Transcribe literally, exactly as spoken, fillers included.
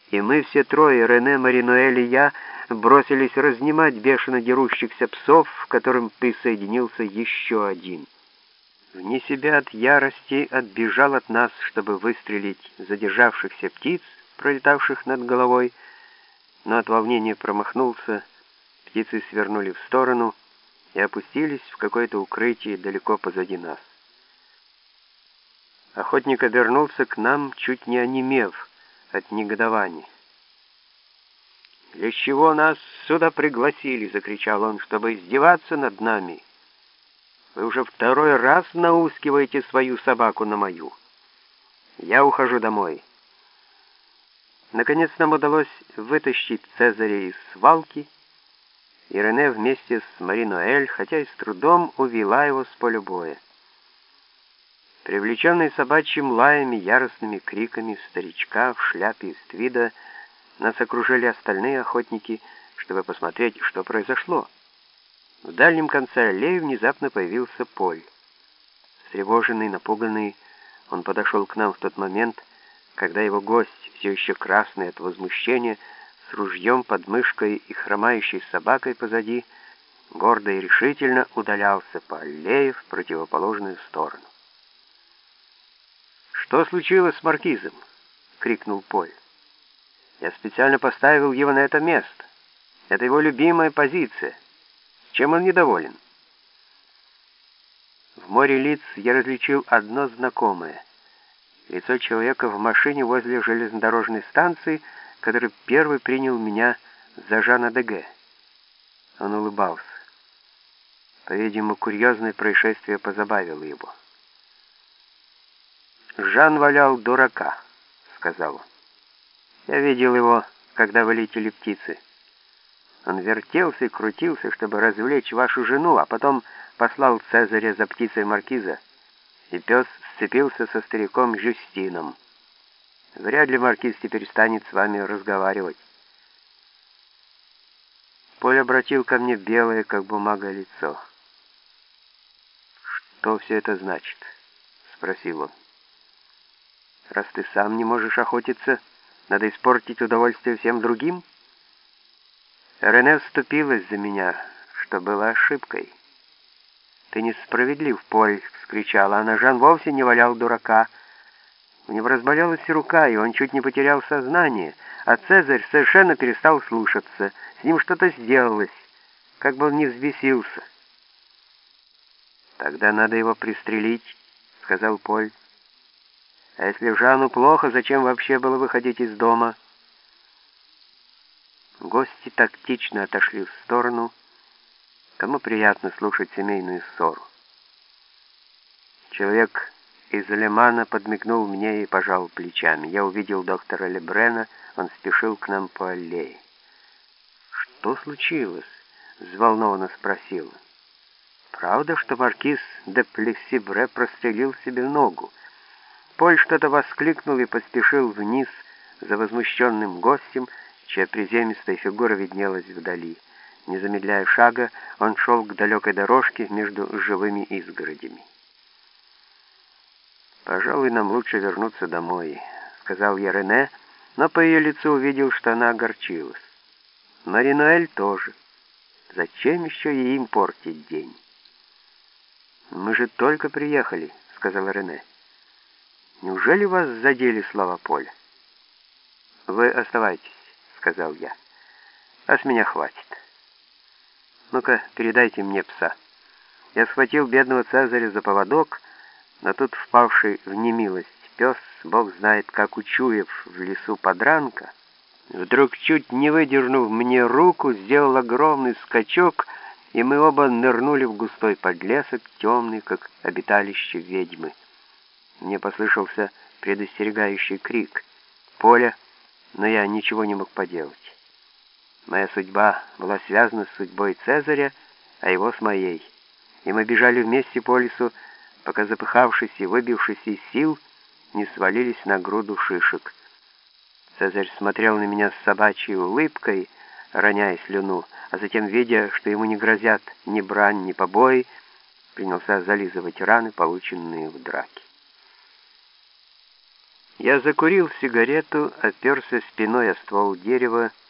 и мы все трое, Рене, Маринуэль и я, бросились разнимать бешено дерущихся псов, к которым присоединился еще один. Вне себя от ярости отбежал от нас, чтобы выстрелить задержавшихся птиц, пролетавших над головой, но от волнения промахнулся, птицы свернули в сторону и опустились в какое-то укрытие далеко позади нас. Охотник обернулся к нам, чуть не онемев от негодования. «Для чего нас сюда пригласили?» — закричал он, — «чтобы издеваться над нами. Вы уже второй раз наускиваете свою собаку на мою. Я ухожу домой». Наконец нам удалось вытащить Цезаря из свалки, и Рене вместе с Маринуэль, хотя и с трудом, увела его с поля боя. Привлеченные собачьим лаем и яростными криками старичка в шляпе из твида, нас окружили остальные охотники, чтобы посмотреть, что произошло. В дальнем конце аллеи внезапно появился Поль. Встревоженный, напуганный, он подошел к нам в тот момент, когда его гость, все еще красный от возмущения, с ружьем под мышкой и хромающей собакой позади, гордо и решительно удалялся по аллее в противоположную сторону. «Что случилось с маркизом?» — крикнул Поль. «Я специально поставил его на это место. Это его любимая позиция. Чем он недоволен?» В море лиц я различил одно знакомое. Лицо человека в машине возле железнодорожной станции, который первый принял меня за Жана Деге. Он улыбался. По-видимому, курьезное происшествие позабавило его. «Жан валял дурака», — сказал он. «Я видел его, когда вылетели птицы. Он вертелся и крутился, чтобы развлечь вашу жену, а потом послал Цезаря за птицей маркиза, и пес сцепился со стариком Жюстином. Вряд ли маркиз теперь станет с вами разговаривать». Поль обратил ко мне белое, как бумага, лицо. «Что все это значит?» — спросил он. «Раз ты сам не можешь охотиться, надо испортить удовольствие всем другим?» Рене вступилась за меня, что было ошибкой. «Ты несправедлив, Поль!» — вскричала она. «Жан вовсе не валял дурака. У него разболелась рука, и он чуть не потерял сознание, а Цезарь совершенно перестал слушаться. С ним что-то сделалось, как бы он ни взбесился». «Тогда надо его пристрелить», — сказал Поль. «А если Жану плохо, зачем вообще было выходить из дома?» Гости тактично отошли в сторону. Кому приятно слушать семейную ссору? Человек из Лемана подмигнул мне и пожал плечами. Я увидел доктора Лебрена, он спешил к нам по аллее. «Что случилось?» — взволнованно спросил он. «Правда, что маркиз де Плессибре прострелил себе ногу?» Поль что-то воскликнул и поспешил вниз за возмущенным гостем, чья приземистая фигура виднелась вдали. Не замедляя шага, он шел к далекой дорожке между живыми изгородями. «Пожалуй, нам лучше вернуться домой», — сказал я Рене, но по ее лицу увидел, что она огорчилась. Маринуэль тоже. Зачем еще ей им портить день? «Мы же только приехали», — сказал Рене. «Неужели вас задели слова Поля?» «Вы оставайтесь», — сказал я. «А с меня хватит. Ну-ка, передайте мне пса». Я схватил бедного Цезаря за поводок, но тут впавший в немилость пес, бог знает как учуяв в лесу подранка, вдруг, чуть не выдернув мне руку, сделал огромный скачок, и мы оба нырнули в густой подлесок, темный, как обиталище ведьмы. Мне послышался предостерегающий крик Поля, но я ничего не мог поделать. Моя судьба была связана с судьбой Цезаря, а его с моей. И мы бежали вместе по лесу, пока, запыхавшись и выбившись из сил, не свалились на груду шишек. Цезарь смотрел на меня с собачьей улыбкой, роняя слюну, а затем, видя, что ему не грозят ни брань, ни побои, принялся зализывать раны, полученные в драке. Я закурил сигарету, оперся спиной о ствол дерева